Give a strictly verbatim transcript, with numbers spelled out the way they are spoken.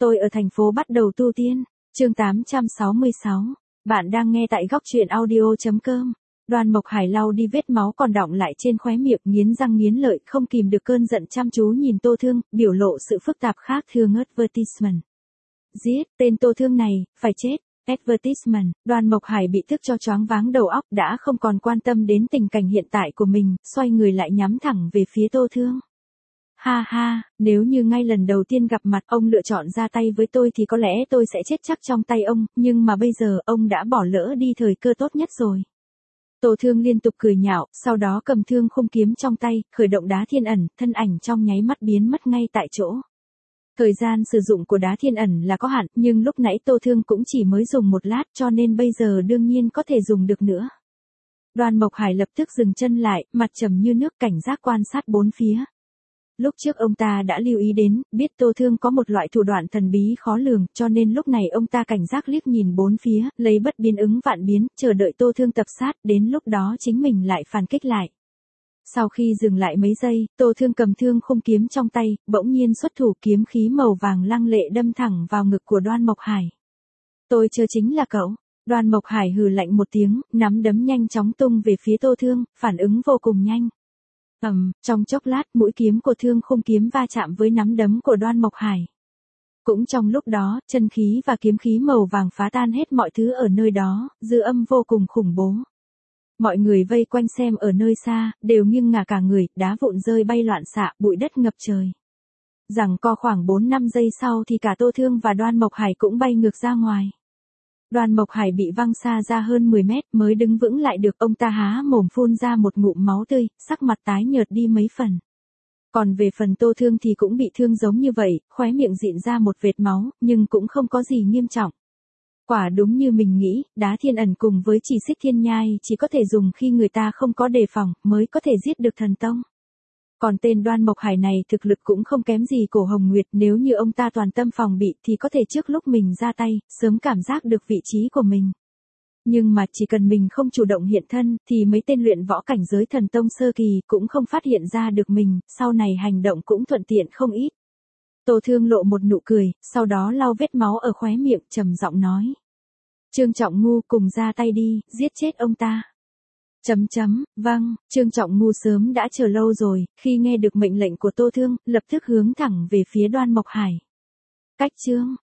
Tôi ở thành phố bắt đầu tu tiên. Chương tám trăm sáu mươi sáu. Bạn đang nghe tại góc truyện audio.com. Đoan Mộc Hải lau đi vết máu còn đọng lại trên khóe miệng, nghiến răng nghiến lợi, không kìm được cơn giận, chăm chú nhìn Tô Thương, biểu lộ sự phức tạp khác thường. Advertisement. Giết, tên Tô Thương này, phải chết. Advertisement. Đoan Mộc Hải bị tức cho choáng váng đầu óc, đã không còn quan tâm đến tình cảnh hiện tại của mình, xoay người lại nhắm thẳng về phía Tô Thương. Ha ha, nếu như ngay lần đầu tiên gặp mặt ông lựa chọn ra tay với tôi thì có lẽ tôi sẽ chết chắc trong tay ông, nhưng mà bây giờ ông đã bỏ lỡ đi thời cơ tốt nhất rồi. Tô Thương liên tục cười nhạo, sau đó cầm thương khung kiếm trong tay, khởi động đá thiên ẩn, thân ảnh trong nháy mắt biến mất ngay tại chỗ. Thời gian sử dụng của đá thiên ẩn là có hạn, nhưng lúc nãy Tô Thương cũng chỉ mới dùng một lát, cho nên bây giờ đương nhiên có thể dùng được nữa. Đoan Mộc Hải lập tức dừng chân lại, mặt trầm như nước, cảnh giác quan sát bốn phía. Lúc trước ông ta đã lưu ý đến, biết Tô Thương có một loại thủ đoạn thần bí khó lường, cho nên lúc này ông ta cảnh giác liếc nhìn bốn phía, lấy bất biến ứng vạn biến, chờ đợi Tô Thương tập sát, đến lúc đó chính mình lại phản kích lại. Sau khi dừng lại mấy giây, Tô Thương cầm thương khung kiếm trong tay, bỗng nhiên xuất thủ, kiếm khí màu vàng lăng lệ đâm thẳng vào ngực của Đoan Mộc Hải. Tôi chờ chính là cậu. Đoan Mộc Hải hừ lạnh một tiếng, nắm đấm nhanh chóng tung về phía Tô Thương, phản ứng vô cùng nhanh. Ầm, um, trong chốc lát mũi kiếm của thương khung kiếm va chạm với nắm đấm của Đoan Mộc Hải. Cũng trong lúc đó, chân khí và kiếm khí màu vàng phá tan hết mọi thứ ở nơi đó, dư âm vô cùng khủng bố. Mọi người vây quanh xem ở nơi xa, đều nghiêng ngả cả người, đá vụn rơi bay loạn xạ, bụi đất ngập trời. Giằng co khoảng bốn năm giây sau thì cả Tô Thương và Đoan Mộc Hải cũng bay ngược ra ngoài. Đoan Mộc Hải bị văng xa ra hơn mười mét mới đứng vững lại được, ông ta há mồm phun ra một ngụm máu tươi, sắc mặt tái nhợt đi mấy phần. Còn về phần Tô Thương thì cũng bị thương giống như vậy, khóe miệng dịn ra một vệt máu, nhưng cũng không có gì nghiêm trọng. Quả đúng như mình nghĩ, đá thiên ẩn cùng với chỉ xích thiên nhai chỉ có thể dùng khi người ta không có đề phòng, mới có thể giết được thần tông. Còn tên Đoan Mộc Hải này thực lực cũng không kém gì Cổ Hồng Nguyệt, nếu như ông ta toàn tâm phòng bị thì có thể trước lúc mình ra tay, sớm cảm giác được vị trí của mình. Nhưng mà chỉ cần mình không chủ động hiện thân, thì mấy tên luyện võ cảnh giới thần tông sơ kỳ cũng không phát hiện ra được mình, sau này hành động cũng thuận tiện không ít. Tô Thương lộ một nụ cười, sau đó lau vết máu ở khóe miệng, trầm giọng nói. Trương Trọng Ngu, cùng ra tay đi, giết chết ông ta. Chấm chấm, vâng, Trương Trọng Ngu sớm đã chờ lâu rồi, khi nghe được mệnh lệnh của Tô Thương, lập tức hướng thẳng về phía Đoan Mộc Hải. Cách chương,